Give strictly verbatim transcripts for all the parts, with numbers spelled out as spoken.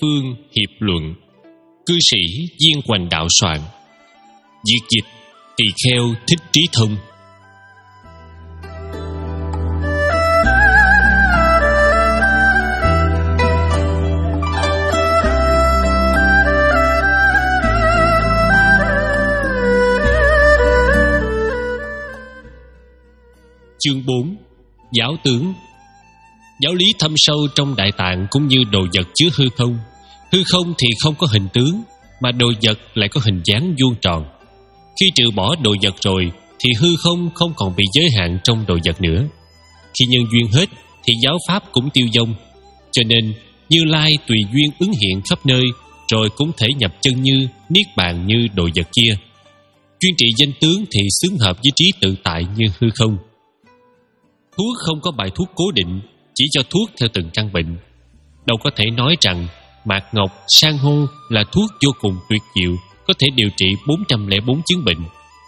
Phương hiệp luận. Cư sĩ Viên Hoành đạo soạn. Việt dịch Tỳ Kheo Thích Trí Thông. Chương bốn. Giáo tướng. Giáo lý thâm sâu trong Đại Tạng cũng như đồ vật chứa hư không. Hư không thì không có hình tướng, mà đồ vật lại có hình dáng vuông tròn. Khi trừ bỏ đồ vật rồi thì hư không không còn bị giới hạn trong đồ vật nữa. Khi nhân duyên hết thì giáo pháp cũng tiêu vong. Cho nên Như Lai tùy duyên ứng hiện khắp nơi, rồi cũng thể nhập chân như, niết bàn như đồ vật kia. Chuyên trị danh tướng thì xứng hợp với trí tự tại như hư không. Thuốc không có bài thuốc cố định, chỉ cho thuốc theo từng căn bệnh. Đâu có thể nói rằng mạc ngọc, san hô là thuốc vô cùng tuyệt diệu, có thể điều trị bốn trăm lẻ bốn chứng bệnh.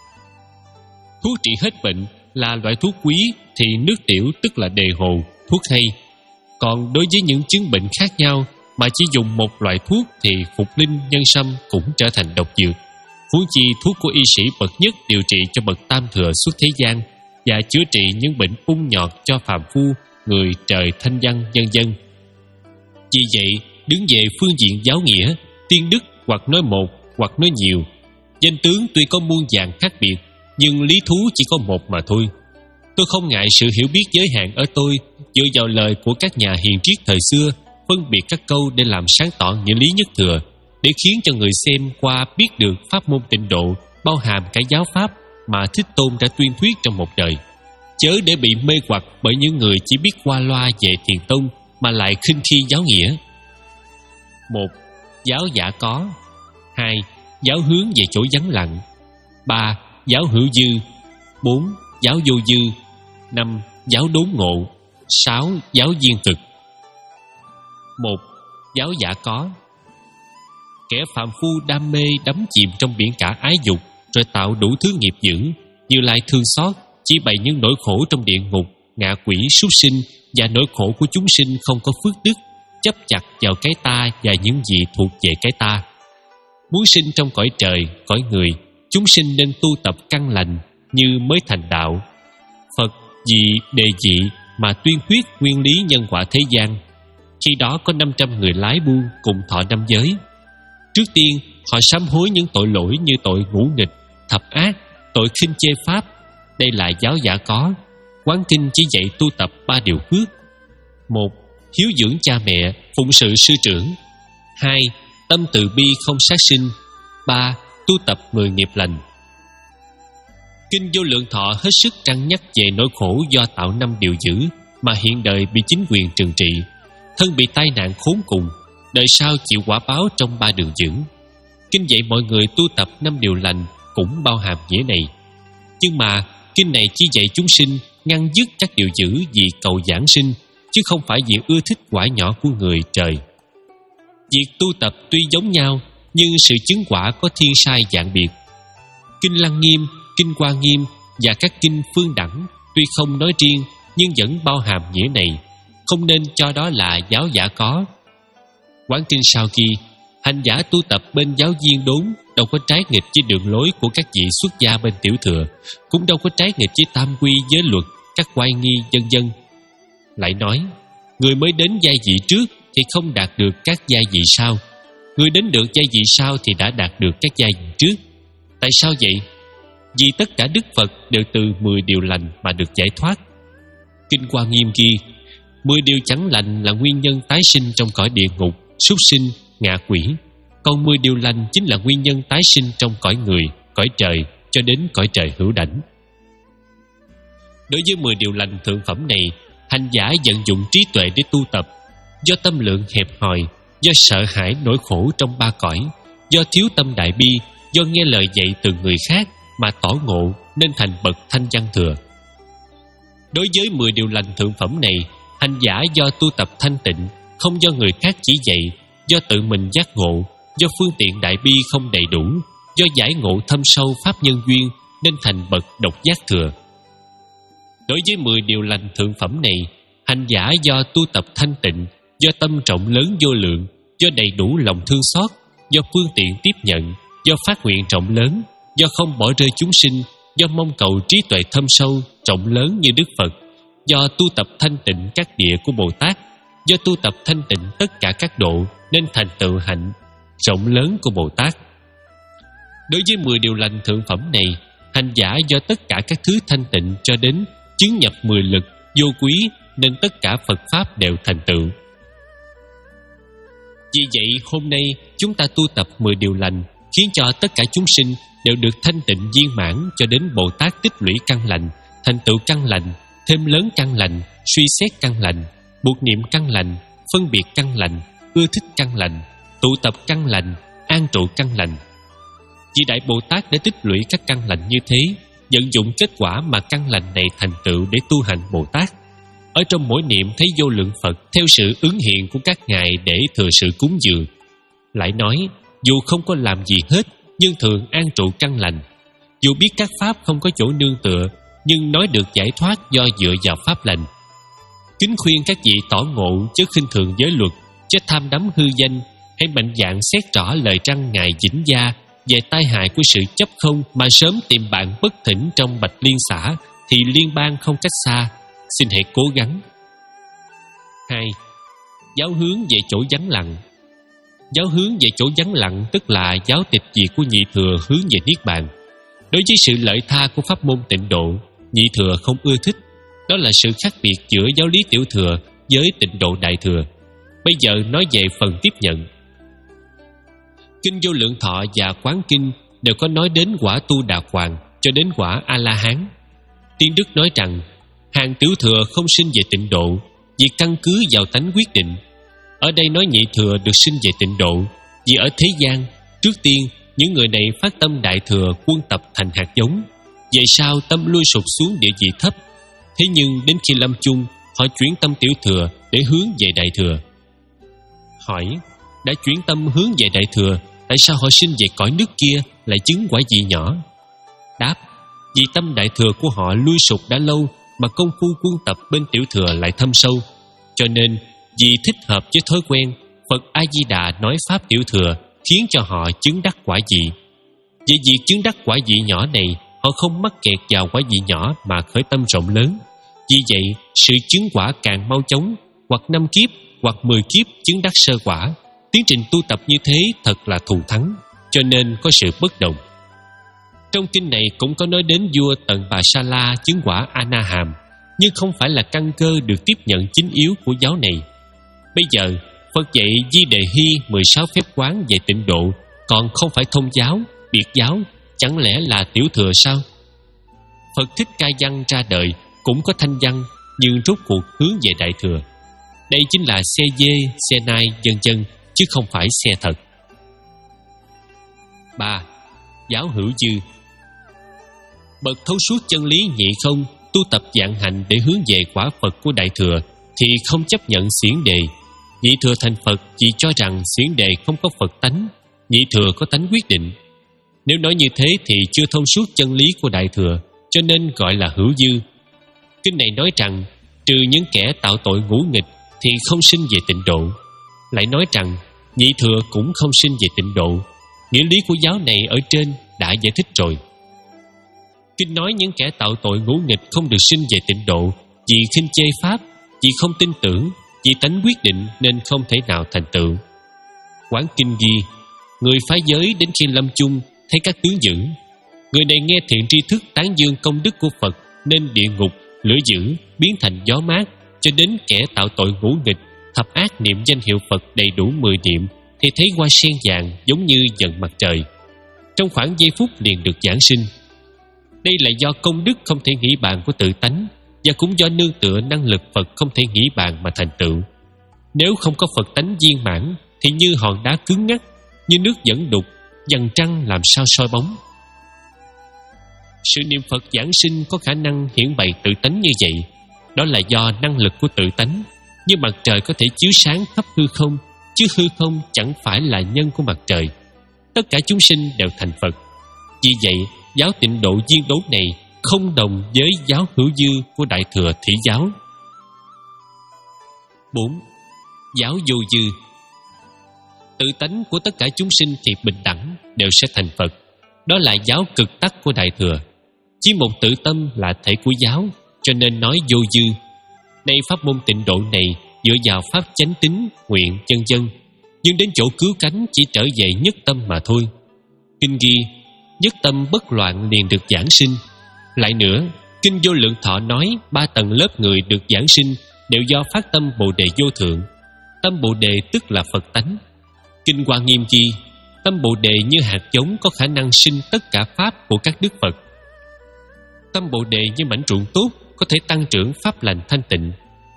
Thuốc trị hết bệnh là loại thuốc quý thì nước tiểu tức là đề hồ, thuốc hay. Còn đối với những chứng bệnh khác nhau mà chỉ dùng một loại thuốc thì phục linh, nhân sâm cũng trở thành độc dược. Huống chi thuốc của y sĩ bậc nhất điều trị cho bậc tam thừa suốt thế gian và chữa trị những bệnh ung nhọt cho phàm phu, người trời, thanh văn, vân vân. Vì vậy, đứng về phương diện giáo nghĩa, tiên đức hoặc nói một hoặc nói nhiều, danh tướng tuy có muôn vàn khác biệt, nhưng lý thú chỉ có một mà thôi. Tôi không ngại sự hiểu biết giới hạn ở tôi, dựa vào lời của các nhà hiền triết thời xưa, phân biệt các câu để làm sáng tỏ những lý nhất thừa, để khiến cho người xem qua biết được pháp môn tịnh độ bao hàm cả giáo pháp mà Thích Tôn đã tuyên thuyết trong một đời, chớ để bị mê hoặc bởi những người chỉ biết qua loa về Thiền Tông mà lại khinh khi giáo nghĩa. Một. Giáo giả có. Hai. Giáo hướng về chỗ vắng lặng. Ba. Giáo hữu dư. Bốn. Giáo vô dư. Năm. Giáo đốn ngộ. Sáu. Giáo viên thực. Một. Giáo giả có. Kẻ phạm phu đam mê đắm chìm trong biển cả ái dục, rồi tạo đủ thứ nghiệp dữ. Như Lai thương xót, chỉ bày những nỗi khổ trong địa ngục, ngạ quỷ, súc sinh và nỗi khổ của chúng sinh không có phước đức, chấp chặt vào cái ta và những gì thuộc về cái ta. Muốn sinh trong cõi trời, cõi người, chúng sinh nên tu tập căn lành như mới thành đạo. Phật vì đề dị mà tuyên thuyết nguyên lý nhân quả thế gian. Khi đó có năm trăm người lái buôn cùng thọ năm giới. Trước tiên họ sám hối những tội lỗi như tội ngũ nghịch, thập ác, tội khinh chê pháp. Đây là giáo giả có. Quán kinh chỉ dạy tu tập ba điều phước. Một. Hiếu dưỡng cha mẹ, phụng sự sư trưởng. Hai. Tâm từ bi không sát sinh. Ba. Tu tập mười nghiệp lành. Kinh Vô Lượng Thọ hết sức trăn nhắc về nỗi khổ do tạo năm điều dữ mà hiện đời bị chính quyền trừng trị, thân bị tai nạn khốn cùng, đời sau chịu quả báo trong ba đường dữ. Kinh dạy mọi người tu tập năm điều lành cũng bao hàm nghĩa này. Nhưng mà kinh này chỉ dạy chúng sinh ngăn dứt các điều dữ vì cầu giảng sinh, chứ không phải vì ưa thích quả nhỏ của người trời. Việc tu tập tuy giống nhau, nhưng sự chứng quả có thiên sai dạng biệt. Kinh Lăng Nghiêm, Kinh Hoa Nghiêm và các kinh Phương Đẳng tuy không nói riêng nhưng vẫn bao hàm nghĩa này, không nên cho đó là giáo giả có. Quán kinh sau khi hành giả tu tập bên giáo viên đốn đâu có trái nghịch với đường lối của các vị xuất gia bên tiểu thừa, cũng đâu có trái nghịch với tam quy, giới luật, các oai nghi, vân vân. Lại nói, người mới đến giai vị trước thì không đạt được các giai vị sau, người đến được giai vị sau thì đã đạt được các giai vị trước. Tại sao vậy? Vì tất cả Đức Phật đều từ mười điều lành mà được giải thoát. Kinh Hoa Nghiêm ghi, mười điều chẳng lành là nguyên nhân tái sinh trong cõi địa ngục, súc sinh, ngạ quỷ. Còn mười điều lành chính là nguyên nhân tái sinh trong cõi người, cõi trời cho đến cõi trời hữu đảnh. Đối với mười điều lành thượng phẩm này, hành giả vận dụng trí tuệ để tu tập. Do tâm lượng hẹp hòi, do sợ hãi nỗi khổ trong ba cõi, do thiếu tâm đại bi, do nghe lời dạy từ người khác mà tỏ ngộ nên thành bậc thanh văn thừa. Đối với mười điều lành thượng phẩm này, hành giả do tu tập thanh tịnh, không do người khác chỉ dạy, do tự mình giác ngộ, do phương tiện đại bi không đầy đủ, do giải ngộ thâm sâu pháp nhân duyên nên thành bậc độc giác thừa. Đối với mười điều lành thượng phẩm này, hành giả do tu tập thanh tịnh, do tâm trọng lớn vô lượng, do đầy đủ lòng thương xót, do phương tiện tiếp nhận, do phát nguyện rộng lớn, do không bỏ rơi chúng sinh, do mong cầu trí tuệ thâm sâu, rộng lớn như Đức Phật, do tu tập thanh tịnh các địa của Bồ Tát, do tu tập thanh tịnh tất cả các độ nên thành tựu hạnh rộng lớn của Bồ Tát. Đối với mười điều lành thượng phẩm này, hành giả do tất cả các thứ thanh tịnh cho đến chứng nhập mười lực vô quý nên tất cả Phật Pháp đều thành tựu. Vì vậy hôm nay chúng ta tu tập mười điều lành khiến cho tất cả chúng sinh đều được thanh tịnh viên mãn cho đến Bồ Tát tích lũy căn lành, thành tựu căn lành, thêm lớn căn lành, suy xét căn lành, buộc niệm căn lành, phân biệt căn lành, ưa thích căn lành, tụ tập căn lành, an trụ căn lành. Vì Đại Bồ Tát đã tích lũy các căn lành như thế, vận dụng kết quả mà căn lành này thành tựu để tu hành Bồ Tát. Ở trong mỗi niệm thấy vô lượng Phật theo sự ứng hiện của các ngài để thừa sự cúng dường. Lại nói, dù không có làm gì hết, nhưng thường an trụ căn lành. Dù biết các pháp không có chỗ nương tựa, nhưng nói được giải thoát do dựa vào pháp lành. Kính khuyên các vị tỏ ngộ chứ khinh thường giới luật, chứ tham đắm hư danh, hãy mạnh dạn xét rõ lời răn ngài Vĩnh Gia về tai hại của sự chấp không, mà sớm tìm bạn bất thỉnh trong Bạch Liên xã thì liên bang không cách xa. Xin hãy cố gắng. Hai. Giáo hướng về chỗ vắng lặng. Giáo hướng về chỗ vắng lặng tức là giáo tịch diệt của nhị thừa hướng về niết bàn. Đối với sự lợi tha của pháp môn tịnh độ, nhị thừa không ưa thích. Đó là sự khác biệt giữa giáo lý tiểu thừa với tịnh độ đại thừa. Bây giờ nói về phần tiếp nhận. Kinh Vô Lượng Thọ và Quán Kinh đều có nói đến quả tu đà hoàng cho đến quả A-la-hán. Tiên Đức nói rằng hàng tiểu thừa không sinh về tịnh độ, vì căn cứ vào tánh quyết định. Ở đây nói nhị thừa được sinh về tịnh độ, vì ở thế gian, trước tiên những người này phát tâm đại thừa quân tập thành hạt giống, về sau tâm lui sụp xuống địa vị thấp. Thế nhưng đến khi lâm chung, họ chuyển tâm tiểu thừa để hướng về đại thừa. Hỏi, đã chuyển tâm hướng về đại thừa, tại sao họ sinh về cõi nước kia lại chứng quả vị nhỏ? Đáp, vì tâm đại thừa của họ lui sụp đã lâu, mà công phu quân tập bên tiểu thừa lại thâm sâu. Cho nên vì thích hợp với thói quen, Phật A-di-đà nói pháp tiểu thừa khiến cho họ chứng đắc quả vị. Vì việc chứng đắc quả vị nhỏ này, họ không mắc kẹt vào quả vị nhỏ mà khởi tâm rộng lớn. Vì vậy, sự chứng quả càng mau chóng, hoặc năm kiếp, hoặc mười kiếp chứng đắc sơ quả. Tiến trình tu tập như thế thật là thù thắng, cho nên có sự bất đồng. Trong kinh này cũng có nói đến vua Tần Bà Sa La chứng quả A-na-hàm, nhưng không phải là căn cơ được tiếp nhận chính yếu của giáo này. Bây giờ, Phật dạy Di Đề Hy mười sáu phép quán về tịnh độ, còn không phải thông giáo, biệt giáo, chẳng lẽ là tiểu thừa sao? Phật Thích Ca Văn ra đời cũng có thanh văn, nhưng rốt cuộc hướng về đại thừa. Đây chính là xe dê, xe nai, vân vân, chứ không phải xe thật. Ba. Giáo hữu dư. Bậc thấu suốt chân lý nhị không, tu tập vạn hạnh để hướng về quả Phật của đại thừa thì không chấp nhận xiển đề. Nhị thừa thành Phật chỉ cho rằng xiển đề không có Phật tánh, nhị thừa có tánh quyết định. Nếu nói như thế thì chưa thông suốt chân lý của đại thừa, cho nên gọi là hữu dư. Kinh này nói rằng trừ những kẻ tạo tội ngũ nghịch thì không sinh về tịnh độ. Lại nói rằng nhị thừa cũng không sinh về tịnh độ. Nghĩa lý của giáo này ở trên đã giải thích rồi. Kinh nói những kẻ tạo tội ngũ nghịch không được sinh về tịnh độ vì khinh chê pháp, vì không tin tưởng, vì tánh quyết định nên không thể nào thành tựu. Quán Kinh ghi, người phá giới đến khi lâm chung thấy các tướng dữ. Người này nghe thiện tri thức tán dương công đức của Phật nên địa ngục, lửa dữ biến thành gió mát, cho đến kẻ tạo tội ngũ nghịch thập ác niệm danh hiệu Phật đầy đủ mười niệm thì thấy hoa sen vàng giống như dần mặt trời, trong khoảng giây phút liền được giảng sinh. Đây là do công đức không thể nghĩ bàn của tự tánh, và cũng do nương tựa năng lực Phật không thể nghĩ bàn mà thành tựu. Nếu không có Phật tánh viên mãn thì như hòn đá cứng ngắc, như nước dẫn đục, dần trăng làm sao soi bóng. Sự niệm Phật giảng sinh có khả năng hiển bày tự tánh như vậy, đó là do năng lực của tự tánh. Như mặt trời có thể chiếu sáng khắp hư không, chứ hư không chẳng phải là nhân của mặt trời. Tất cả chúng sinh đều thành Phật. Vì vậy, giáo tịnh độ viên đốn này không đồng với giáo hữu dư của đại thừa thỉ giáo. Bốn. Giáo vô dư. Tự tánh của tất cả chúng sinh thì bình đẳng, đều sẽ thành Phật. Đó là giáo cực tắc của Đại Thừa. Chỉ một tự tâm là thể của giáo, cho nên nói vô dư. Nay pháp môn tịnh độ này dựa vào pháp chánh tín, nguyện, chân chân, nhưng đến chỗ cứu cánh chỉ trở về nhất tâm mà thôi. Kinh ghi nhất tâm bất loạn liền được giảng sinh. Lại nữa, Kinh Vô Lượng Thọ nói ba tầng lớp người được giảng sinh đều do phát tâm Bồ Đề vô thượng. Tâm Bồ Đề tức là Phật tánh. Kinh Hoa Nghiêm ghi tâm Bồ Đề như hạt giống có khả năng sinh tất cả pháp của các đức Phật. Tâm Bồ Đề như mảnh ruộng tốt có thể tăng trưởng pháp lành thanh tịnh.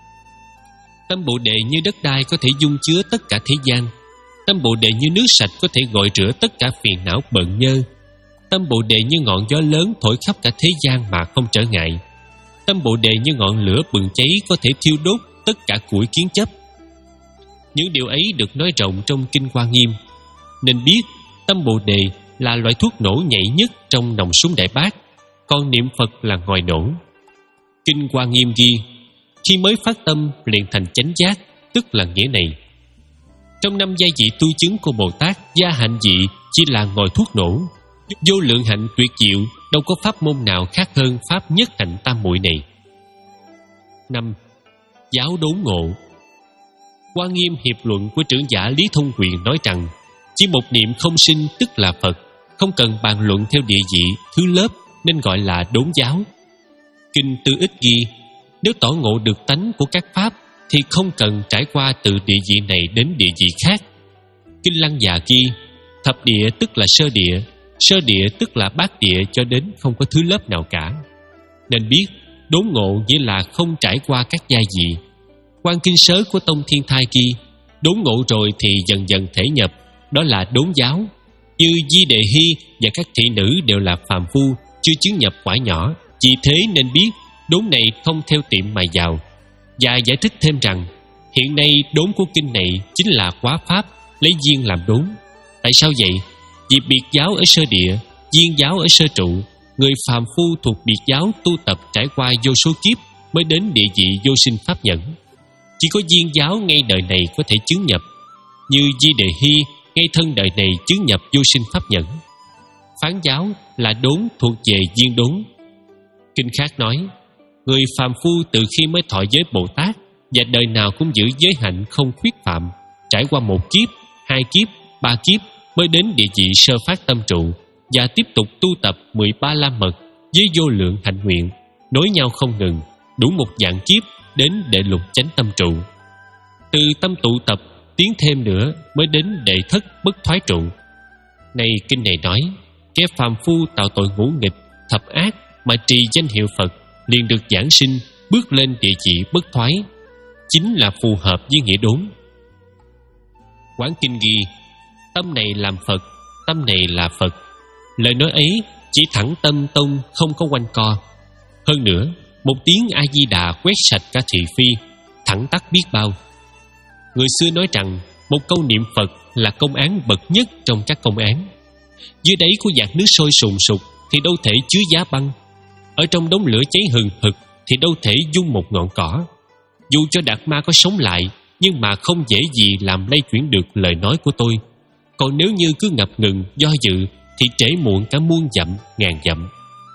Tâm Bồ Đề như đất đai có thể dung chứa tất cả thế gian. Tâm Bồ Đề như nước sạch có thể gội rửa tất cả phiền não bận nhơ. Tâm Bồ Đề như ngọn gió lớn thổi khắp cả thế gian mà không trở ngại. Tâm Bồ Đề như ngọn lửa bừng cháy có thể thiêu đốt tất cả củi kiến chấp. Những điều ấy được nói rộng trong Kinh Hoa Nghiêm. Nên biết tâm Bồ Đề là loại thuốc nổ nhạy nhất trong nòng súng Đại Bác, còn niệm Phật là ngòi nổ. Kinh Hoa Nghiêm ghi khi mới phát tâm liền thành chánh giác, tức là nghĩa này. Trong năm gia vị tu chứng của Bồ Tát, gia hạnh vị chỉ là ngòi thuốc nổ. Vô lượng hạnh tuyệt diệu, đâu có pháp môn nào khác hơn pháp nhất hạnh tam muội này. Năm. Giáo đốn ngộ. Hoa Nghiêm hiệp luận của trưởng giả Lý Thông Quyền nói rằng chỉ một niệm không sinh tức là Phật, không cần bàn luận theo địa vị, thứ lớp, nên gọi là đốn giáo. Kinh Tư Ích ghi nếu tỏ ngộ được tánh của các pháp thì không cần trải qua từ địa vị này đến địa vị khác. Kinh Lăng Già ghi thập địa tức là sơ địa, sơ địa tức là bát địa, cho đến không có thứ lớp nào cả. Nên biết đốn ngộ nghĩa là không trải qua các giai vị. Quan Kinh Sớ của Tông Thiên Thai ghi đốn ngộ rồi thì dần dần thể nhập, đó là đốn giáo. Như Di Đề Hy và các thị nữ đều là phàm phu, chưa chứng nhập quả nhỏ, vì thế nên biết đốn này không theo tiệm mà vào. Và giải thích thêm rằng hiện nay đốn của kinh này chính là quá pháp, lấy duyên làm đốn. Tại sao vậy? Vì biệt giáo ở sơ địa, duyên giáo ở sơ trụ. Người phàm phu thuộc biệt giáo tu tập trải qua vô số kiếp mới đến địa vị vô sinh pháp nhẫn. Chỉ có duyên giáo ngay đời này có thể chứng nhập. Như Di Đề Hy ngay thân đời này chứng nhập vô sinh pháp nhẫn. Phán giáo là đốn thuộc về duyên đốn. Kinh khác nói người phàm phu từ khi mới thọ giới Bồ Tát và đời nào cũng giữ giới hạnh không khuyết phạm, trải qua một kiếp, hai kiếp, ba kiếp mới đến địa vị sơ phát tâm trụ, và tiếp tục tu tập mười ba la mật với vô lượng hạnh nguyện, nối nhau không ngừng, đủ một vạn kiếp đến đệ lục chánh tâm trụ. Từ tâm tụ tập tiến thêm nữa mới đến đệ thất bất thoái trụ. Này kinh này nói kẻ phàm phu tạo tội ngũ nghịch, thập ác mà trì danh hiệu Phật liền được giảng sinh, bước lên địa vị bất thoái, chính là phù hợp với nghĩa đốn. Quán Kinh ghi tâm này làm Phật, tâm này là Phật. Lời nói ấy chỉ thẳng tâm tông, không có quanh co. Hơn nữa, một tiếng A-di-đà quét sạch cả thị phi, thẳng tắc biết bao. Người xưa nói rằng một câu niệm Phật là công án bậc nhất trong các công án. Dưới đáy của vạc nước sôi sùng sục thì đâu thể chứa giá băng. Ở trong đống lửa cháy hừng hực thì đâu thể dung một ngọn cỏ. Dù cho Đạt Ma có sống lại, nhưng mà không dễ gì làm lay chuyển được lời nói của tôi. Còn nếu như cứ ngập ngừng do dự thì trễ muộn cả muôn dặm ngàn dặm.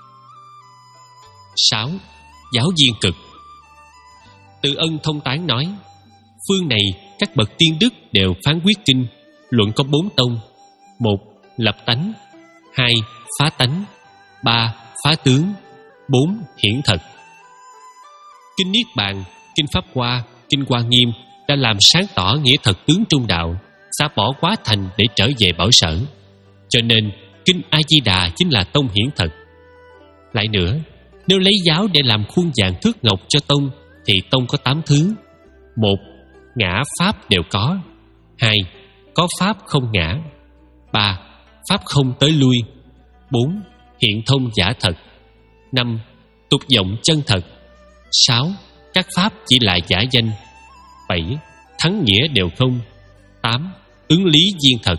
Sáu. Giáo viên cực. Từ Ân Thông Tán nói phương này các bậc tiên đức đều phán quyết kinh, luận có bốn tông: một. Lập tánh, hai. Phá tánh, ba. Phá tướng, bốn. Hiển thật. Kinh Niết Bàn, Kinh Pháp Hoa, Kinh Hoa Nghiêm đã làm sáng tỏ nghĩa thật tướng trung đạo, xả bỏ quá thành để trở về bảo sở. Cho nên Kinh A Di Đà chính là tông hiển thật. Lại nữa, nếu lấy giáo để làm khuôn vàng thước ngọc cho tông thì tông có tám thứ: một. Ngã pháp đều có, hai. Có pháp không ngã, ba. Pháp không tới lui, bốn. Hiện thông giả thật, năm. Tục vọng chân thật, sáu. Các pháp chỉ là giả danh, bảy. Thắng nghĩa đều không, tám. Ứng lý duyên thật.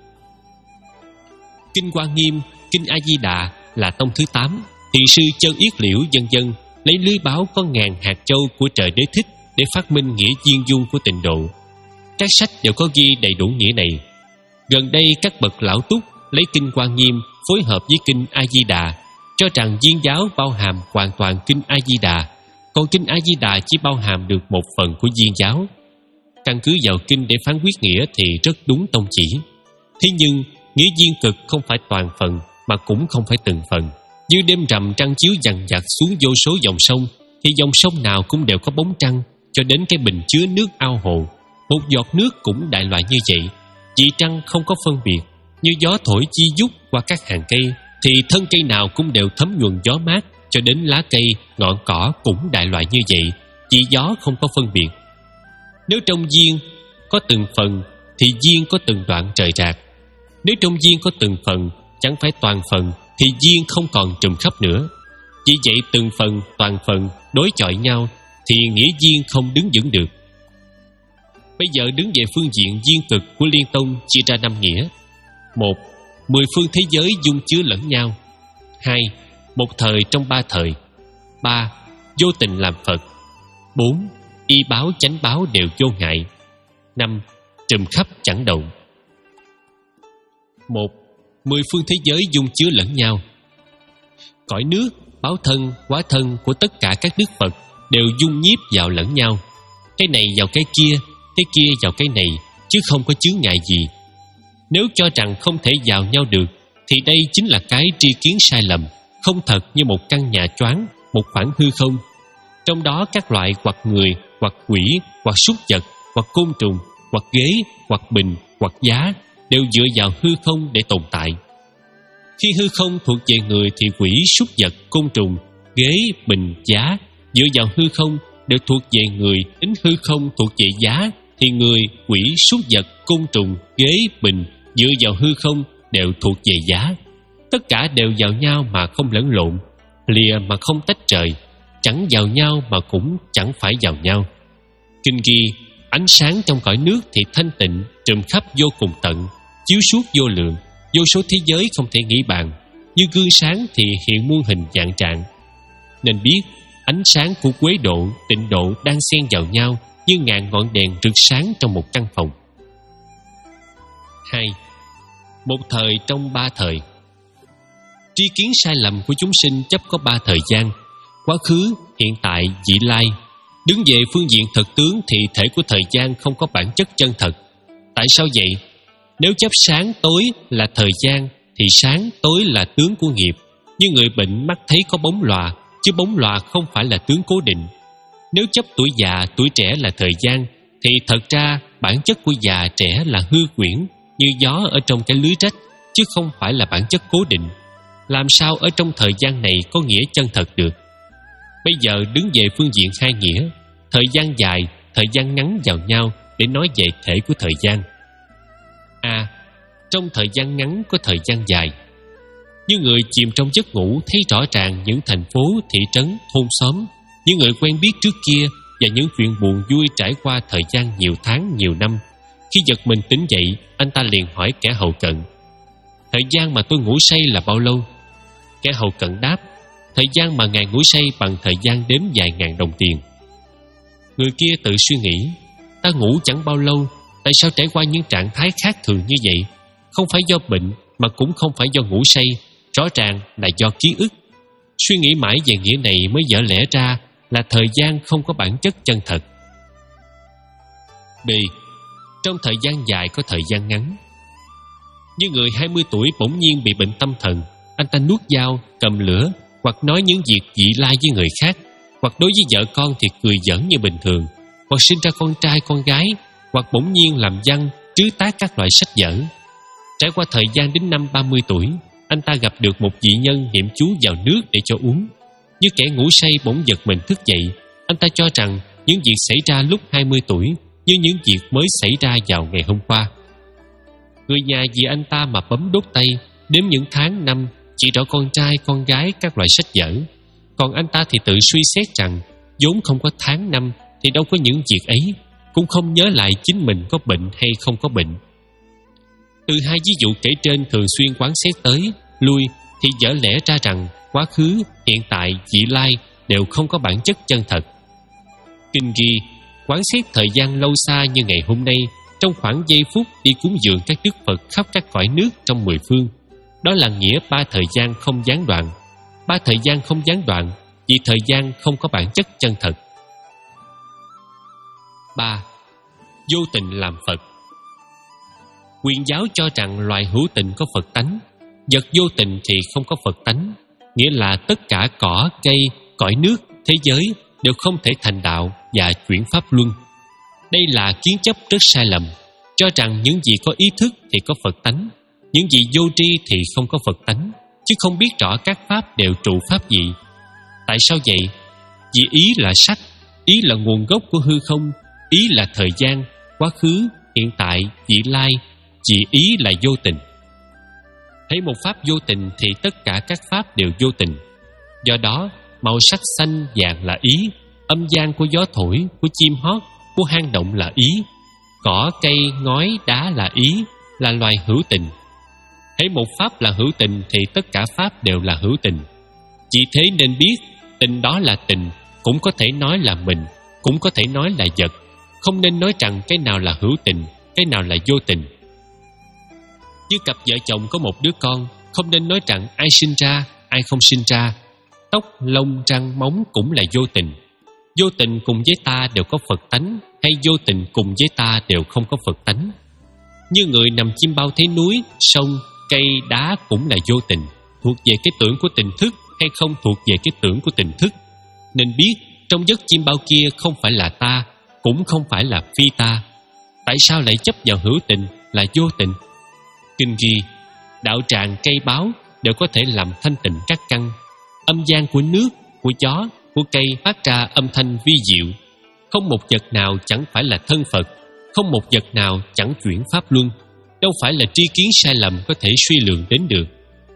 Kinh Hoa Nghiêm, Kinh A Di Đà là tông thứ tám. Thiền sư Chân Yết Liễu vân vân lấy lưới báo có ngàn hạt châu của trời Đế Thích để phát minh nghĩa duyên dung của tịnh độ. Các sách đều có ghi đầy đủ nghĩa này, Gần đây các bậc lão túc lấy kinh Quan Nghiêm phối hợp với kinh A Di Đà, cho rằng Viên giáo bao hàm hoàn toàn kinh A Di Đà, còn kinh A Di Đà chỉ bao hàm được một phần của Viên giáo. Căn cứ vào kinh để phán quyết nghĩa thì rất đúng tông chỉ. Thế nhưng nghĩa viên cực không phải toàn phần, mà cũng không phải từng phần. Như đêm rằm trăng chiếu dằn dặt xuống vô số dòng sông, thì dòng sông nào cũng đều có bóng trăng, cho đến cái bình chứa nước ao hồ, một giọt nước cũng đại loại như vậy. Vì trăng không có phân biệt, như gió thổi chi vút qua các hàng cây, thì thân cây nào cũng đều thấm nhuần gió mát, cho đến lá cây, ngọn cỏ cũng đại loại như vậy, vì gió không có phân biệt. Nếu trong viên có từng phần, thì viên có từng đoạn rời rạc. Nếu trong viên có từng phần, chẳng phải toàn phần, thì viên không còn trùm khắp nữa. Vì vậy từng phần, toàn phần đối chọi nhau, thì nghĩa viên không đứng vững được. Bây giờ đứng về phương diện viên cực của Liên Tông chia ra năm nghĩa. Một, mười phương thế giới dung chứa lẫn nhau. Hai, một thời trong ba thời. Ba, vô tình làm Phật. Bốn, y báo chánh báo đều vô ngại. Năm, trùm khắp chẳng động. Một, mười phương thế giới dung chứa lẫn nhau. Cõi nước, báo thân, hóa thân của tất cả các đức Phật đều dung nhiếp vào lẫn nhau. Cái này vào cái kia, cái kia vào cái này, chứ không có chướng ngại gì. Nếu cho rằng không thể vào nhau được, thì đây chính là cái tri kiến sai lầm, không thật như một căn nhà choáng, một khoảng hư không. Trong đó các loại hoặc người, hoặc quỷ, hoặc súc vật, hoặc côn trùng, hoặc ghế, hoặc bình, hoặc giá đều dựa vào hư không để tồn tại. Khi hư không thuộc về người thì quỷ, súc vật, côn trùng, ghế, bình, giá dựa vào hư không đều thuộc về người. Đến hư không thuộc về giá thì người, quỷ, súc vật, côn trùng, ghế, bình dựa vào hư không đều thuộc về giá. Tất cả đều vào nhau mà không lẫn lộn, lìa mà không tách rời, chẳng vào nhau mà cũng chẳng phải vào nhau. Kinh ghi ánh sáng trong cõi nước thì thanh tịnh, trùm khắp vô cùng tận, chiếu suốt vô lượng, vô số thế giới không thể nghĩ bàn. Như gương sáng thì hiện muôn hình dạng trạng. Nên biết ánh sáng của quế độ, tịnh độ đang xen vào nhau như ngàn ngọn đèn rực sáng trong một căn phòng. Hai, một thời trong ba thời. Tri kiến sai lầm của chúng sinh chấp có ba thời gian: quá khứ, hiện tại, vị lai. Đứng về phương diện thực tướng thì thể của thời gian không có bản chất chân thật. Tại sao vậy? Nếu chấp sáng tối là thời gian thì sáng tối là tướng của nghiệp. Như người bệnh mắt thấy có bóng lòa, chứ bóng lòa không phải là tướng cố định. Nếu chấp tuổi già, tuổi trẻ là thời gian, thì thật ra bản chất của già trẻ là hư quyển, như gió ở trong cái lưới rách, chứ không phải là bản chất cố định. Làm sao ở trong thời gian này có nghĩa chân thật được? Bây giờ đứng về phương diện hai nghĩa, thời gian dài, thời gian ngắn vào nhau để nói về thể của thời gian. A. Trong thời gian ngắn có thời gian dài. Như người chìm trong giấc ngủ thấy rõ ràng những thành phố, thị trấn, thôn xóm, những người quen biết trước kia và những chuyện buồn vui trải qua thời gian nhiều tháng, nhiều năm. Khi giật mình tỉnh dậy, anh ta liền hỏi kẻ hầu cận: thời gian mà tôi ngủ say là bao lâu? Kẻ hầu cận đáp: thời gian mà ngài ngủ say bằng thời gian đếm vài ngàn đồng tiền. Người kia tự suy nghĩ: ta ngủ chẳng bao lâu, tại sao trải qua những trạng thái khác thường như vậy? Không phải do bệnh, mà cũng không phải do ngủ say, rõ ràng là do ký ức. Suy nghĩ mãi về nghĩa này mới vỡ lẽ ra là thời gian không có bản chất chân thật. B. Trong thời gian dài có thời gian ngắn. Như người hai mươi tuổi bỗng nhiên bị bệnh tâm thần, anh ta nuốt dao, cầm lửa, hoặc nói những việc vị lai với người khác, hoặc đối với vợ con thì cười giỡn như bình thường, hoặc sinh ra con trai con gái, hoặc bỗng nhiên làm văn, trứ tác các loại sách vở. Trải qua thời gian đến năm ba mươi tuổi, anh ta gặp được một vị nhân niệm chú vào nước để cho uống. Như kẻ ngủ say bỗng giật mình thức dậy, anh ta cho rằng những việc xảy ra lúc hai mươi tuổi như những việc mới xảy ra vào ngày hôm qua. Người nhà vì anh ta mà bấm đốt tay, đếm những tháng năm, chỉ rõ con trai con gái các loại sách vở. Còn anh ta thì tự suy xét rằng vốn không có tháng năm thì đâu có những việc ấy, cũng không nhớ lại chính mình có bệnh hay không có bệnh. Từ hai ví dụ kể trên thường xuyên quán xét tới, lui thì vỡ lẽ ra rằng quá khứ, hiện tại, vị lai đều không có bản chất chân thật. Kinh ghi quán xét thời gian lâu xa như ngày hôm nay trong khoảng giây phút đi cúng dường các đức Phật khắp các cõi nước trong mười phương. Đó là nghĩa ba thời gian không gián đoạn. Ba thời gian không gián đoạn vì thời gian không có bản chất chân thật. Ba. Vô tình làm Phật. Quyền giáo cho rằng loài hữu tình có Phật tánh, vật vô tình thì không có Phật tánh, nghĩa là tất cả cỏ, cây, cõi nước, thế giới đều không thể thành đạo và chuyển pháp luân. Đây là kiến chấp rất sai lầm, cho rằng những gì có ý thức thì có Phật tánh, những gì vô tri thì không có Phật tánh, chứ không biết rõ các pháp đều trụ pháp gì. Tại sao vậy? Vì ý là sắc, ý là nguồn gốc của hư không, ý là thời gian, quá khứ, hiện tại, vị lai, chỉ ý là vô tình. Thấy một pháp vô tình thì tất cả các pháp đều vô tình. Do đó, màu sắc xanh vàng là ý, âm gian của gió thổi, của chim hót, của hang động là ý, cỏ cây ngói đá là ý, là loài hữu tình. Thấy một pháp là hữu tình thì tất cả pháp đều là hữu tình. Chỉ thế nên biết tình đó là tình, cũng có thể nói là mình, cũng có thể nói là vật. Không nên nói rằng cái nào là hữu tình, cái nào là vô tình. Như cặp vợ chồng có một đứa con, không nên nói rằng ai sinh ra, ai không sinh ra. Tóc, lông, răng, móng cũng là vô tình. Vô tình cùng với ta đều có Phật tánh, hay vô tình cùng với ta đều không có Phật tánh. Như người nằm chim bao thấy núi, sông, cây, đá cũng là vô tình, thuộc về cái tưởng của tình thức hay không thuộc về cái tưởng của tình thức. Nên biết trong giấc chim bao kia không phải là ta, cũng không phải là phi ta. Tại sao lại chấp vào hữu tình là vô tình? Kinh ghi, đạo tràng cây báo đều có thể làm thanh tịnh các căn. Âm gian của nước, của gió, của cây phát ra âm thanh vi diệu. Không một vật nào chẳng phải là thân Phật, không một vật nào chẳng chuyển pháp luân. Đâu phải là tri kiến sai lầm có thể suy lượng đến được.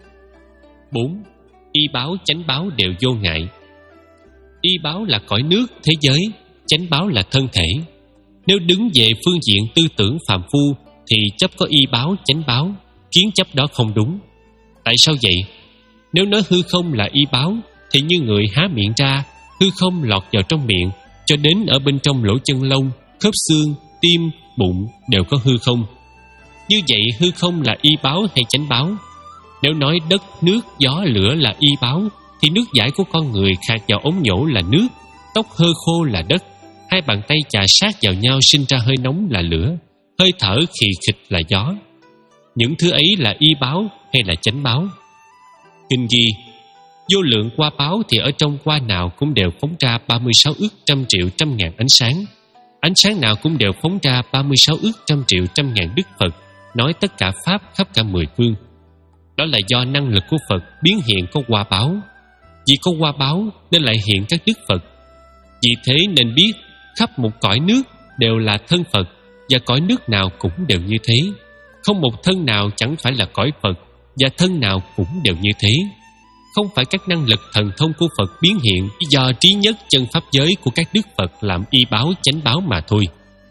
Bốn. Y báo chánh báo đều vô ngại. Y báo là cõi nước, thế giới, chánh báo là thân thể. Nếu đứng về phương diện tư tưởng phàm phu thì chấp có y báo, chánh báo, kiến chấp đó không đúng. Tại sao vậy? Nếu nói hư không là y báo thì như người há miệng ra, hư không lọt vào trong miệng, cho đến ở bên trong lỗ chân lông, khớp xương, tim, bụng đều có hư không. Như vậy hư không là y báo hay chánh báo? Nếu nói đất, nước, gió, lửa là y báo thì nước giải của con người khạc vào ống nhổ là nước, tóc hơ khô là đất, hai bàn tay chà sát vào nhau sinh ra hơi nóng là lửa, hơi thở khì khịch là gió. Những thứ ấy là y báo hay là chánh báo? Kinh ghi, vô lượng qua báo thì ở trong qua nào cũng đều phóng ra ba mươi sáu ước trăm triệu trăm ngàn ánh sáng. Ánh sáng nào cũng đều phóng ra ba mươi sáu ước trăm triệu trăm ngàn đức Phật, nói tất cả pháp khắp cả mười phương. Đó là do năng lực của Phật biến hiện có qua báo. Vì có qua báo nên lại hiện các đức Phật. Vì thế nên biết khắp một cõi nước đều là thân Phật, và cõi nước nào cũng đều như thế. Không một thân nào chẳng phải là cõi Phật, và thân nào cũng đều như thế. Không phải các năng lực thần thông của Phật biến hiện do trí nhất chân pháp giới của các đức Phật làm y báo chánh báo mà thôi.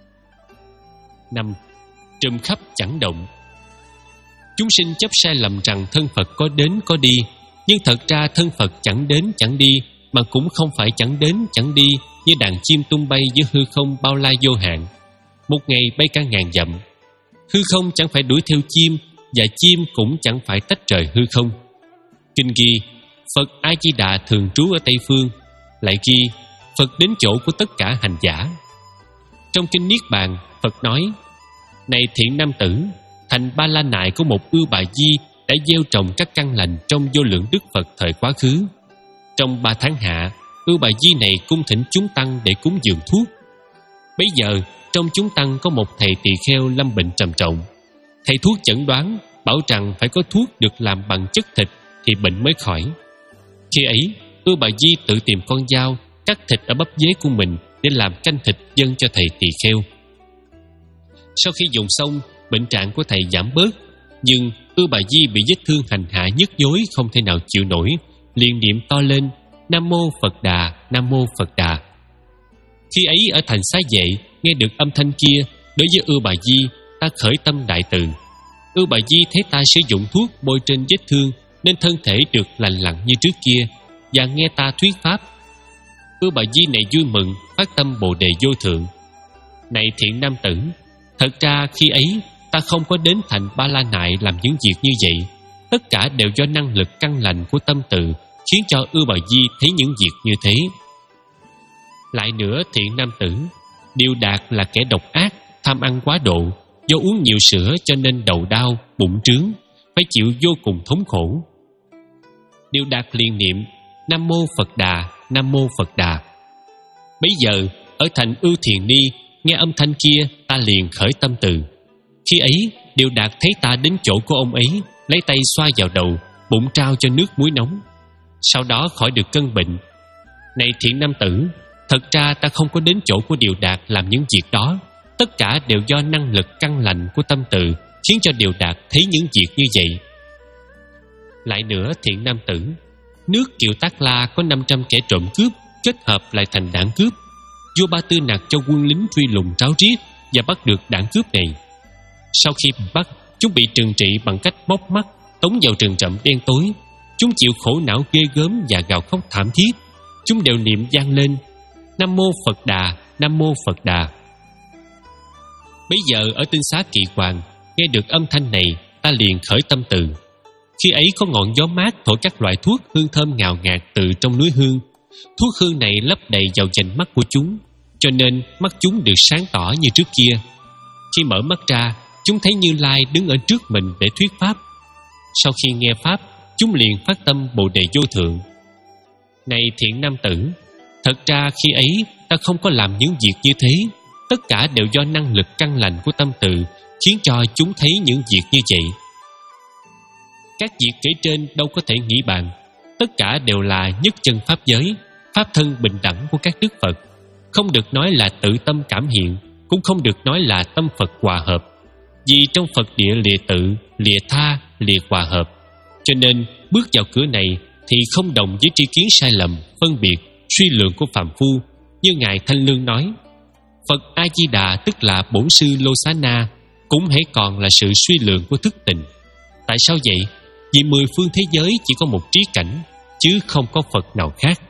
Năm. Trùm khắp chẳng động. Chúng sinh chấp sai lầm rằng thân Phật có đến có đi, nhưng thật ra thân Phật chẳng đến chẳng đi, mà cũng không phải chẳng đến chẳng đi như đàn chim tung bay giữa hư không bao la vô hạn. Một ngày bay cả ngàn dặm. Hư không chẳng phải đuổi theo chim, và chim cũng chẳng phải tách rời hư không. Kinh ghi, Phật A Di Đà thường trú ở Tây Phương. Lại ghi, Phật đến chỗ của tất cả hành giả. Trong kinh Niết Bàn, Phật nói, này thiện nam tử, thành Ba La Nại của một Ưu Bà Di đã gieo trồng các căn lành trong vô lượng đức Phật thời quá khứ. Trong ba tháng hạ, Ưu Bà Di này cung thỉnh chúng tăng để cúng dường thuốc. Bấy giờ, trong chúng tăng có một thầy tỳ kheo lâm bệnh trầm trọng. Thầy thuốc chẩn đoán bảo rằng phải có thuốc được làm bằng chất thịt thì bệnh mới khỏi. Khi ấy, Ưu Bà Di tự tìm con dao cắt thịt ở bắp dế của mình để làm canh thịt dâng cho thầy tỳ kheo. Sau khi dùng xong, bệnh trạng của thầy giảm bớt, nhưng Ưu Bà Di bị vết thương hành hạ nhức nhối không thể nào chịu nổi, liền niệm to lên Nam Mô Phật Đà, Nam Mô Phật Đà. Khi ấy ở thành Xá Vệ nghe được âm thanh kia, đối với Ưu Bà Di ta khởi tâm đại từ. Ưu Bà Di thấy ta sử dụng thuốc bôi trên vết thương nên thân thể được lành lặn như trước kia, và nghe ta thuyết pháp. Ưu Bà Di này vui mừng, phát tâm Bồ Đề vô thượng. Này thiện nam tử, Thật ra khi ấy ta không có đến thành Ba La Nại làm những việc như vậy. Tất cả đều do năng lực căn lành của tâm từ khiến cho Ưu Bà Di thấy những việc như thế. Lại nữa, thiện nam tử Điêu Đạt là kẻ độc ác, tham ăn quá độ, do uống nhiều sữa cho nên đầu đau, bụng trướng, phải chịu vô cùng thống khổ. Điêu Đạt liền niệm Nam Mô Phật Đà, Nam Mô Phật Đà. Bấy giờ ở thành Ưu Thiền Ni, nghe âm thanh kia, ta liền khởi tâm từ. Khi ấy Điêu Đạt thấy ta đến chỗ của ông ấy, lấy tay xoa vào đầu, bụng trao cho nước muối nóng. Sau đó khỏi được cơn bệnh. Này thiện nam tử, thật ra ta không có đến chỗ của Điêu Đạt làm những việc đó. Tất cả đều do năng lực căn lành của tâm từ khiến cho Điêu Đạt thấy những việc như vậy. Lại nữa thiện nam tử, nước Kiều Tác La có năm trăm kẻ trộm cướp kết hợp lại thành đảng cướp. Vua Ba Tư Nặc cho quân lính truy lùng ráo riết và bắt được đảng cướp này. Sau khi bắt, chúng bị trừng trị bằng cách móc mắt, tống vào rừng rậm đen tối. Chúng chịu khổ não ghê gớm và gào khóc thảm thiết. Chúng đều niệm vang lên Nam Mô Phật Đà, Nam Mô Phật Đà. Bây giờ ở tinh xá Kỳ Hoàng, nghe được âm thanh này, ta liền khởi tâm từ. Khi ấy có ngọn gió mát thổi các loại thuốc hương thơm ngào ngạt từ trong núi hương. Thuốc hương này lấp đầy vào vành mắt của chúng, cho nên mắt chúng được sáng tỏ như trước kia. Khi mở mắt ra, chúng thấy Như Lai đứng ở trước mình để thuyết pháp. Sau khi nghe pháp, chúng liền phát tâm Bồ Đề vô thượng. Này thiện nam tử, thật ra khi ấy ta không có làm những việc như thế. Tất cả đều do năng lực căn lành của tâm từ khiến cho chúng thấy những việc như vậy. Các việc kể trên đâu có thể nghĩ bàn. Tất cả đều là nhất chân pháp giới, pháp thân bình đẳng của các đức Phật. Không được nói là tự tâm cảm hiện, cũng không được nói là tâm Phật hòa hợp. Vì trong Phật địa lìa tự, lìa tha, lìa hòa hợp. Cho nên bước vào cửa này thì không đồng với tri kiến sai lầm, phân biệt, suy lượng của phàm phu. Như Ngài Thanh Lương nói, Phật A-di-đà tức là bổn sư Lô Xá Na, cũng hễ còn là sự suy lượng của thức tình. Tại sao vậy? Vì mười phương thế giới chỉ có một trí cảnh, chứ không có Phật nào khác.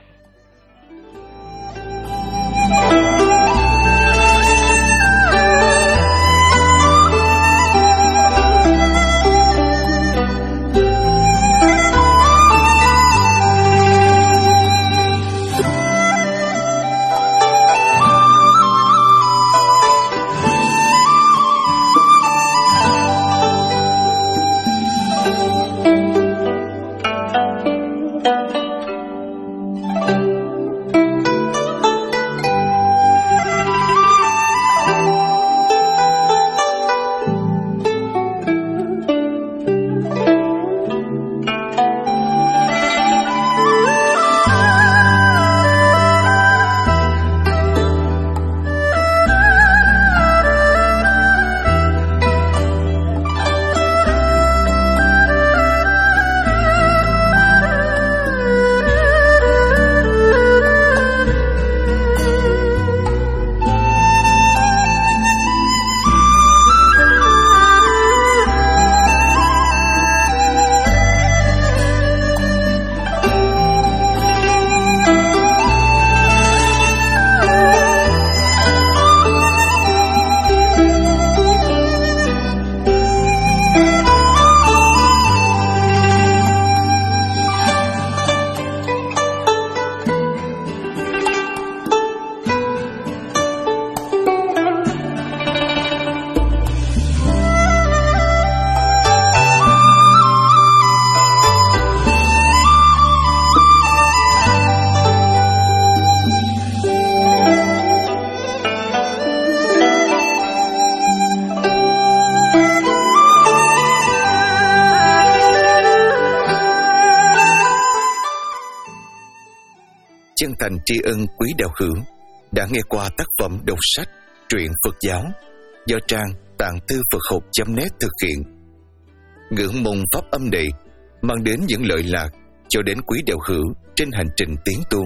Chân thành tri ân quý đạo hữu đã nghe qua tác phẩm đọc sách truyện Phật giáo do trang tạng thư Phật học chấm net thực hiện. Ngưỡng mong pháp âm này mang đến những lợi lạc cho đến quý đạo hữu trên hành trình tiến tu.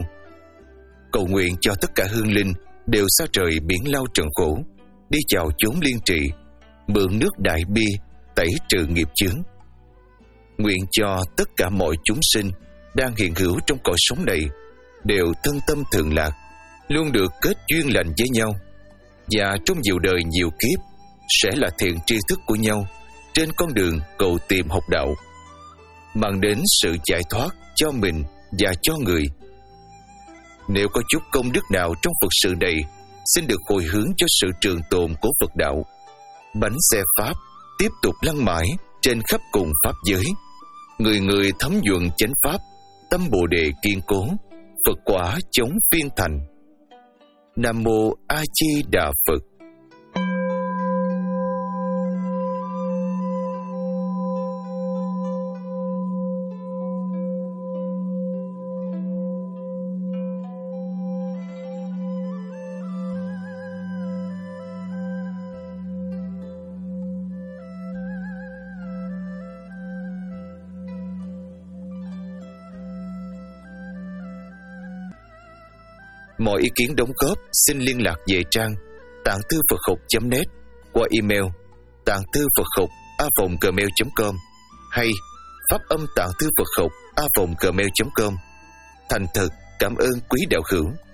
Cầu nguyện cho tất cả hương linh đều xa trời biển lao trần khổ, đi chào chốn liên trị, mượn nước đại bi tẩy trừ nghiệp chướng. Nguyện cho tất cả mọi chúng sinh đang hiện hữu trong cõi sống này đều thân tâm thường lạc, luôn được kết duyên lành với nhau, và trong nhiều đời nhiều kiếp sẽ là thiện tri thức của nhau trên con đường cầu tìm học đạo, mang đến sự giải thoát cho mình và cho người. Nếu có chút công đức nào trong Phật sự này, xin được hồi hướng cho sự trường tồn của Phật đạo. Bánh xe Pháp tiếp tục lăn mãi trên khắp cùng Pháp giới. Người người thấm nhuận chánh Pháp, tâm Bồ Đề kiên cố, Phật quả chống phiên thành. Nam Mô A Di Đà Phật. Mọi ý kiến đóng góp xin liên lạc về trang tạng thư Phật học chấm net qua email tạng thư Phật học a vòng gmail chấm com hay pháp âm tạng thư Phật học a vòng gmail chấm com. Thành thật cảm ơn quý đạo hữu.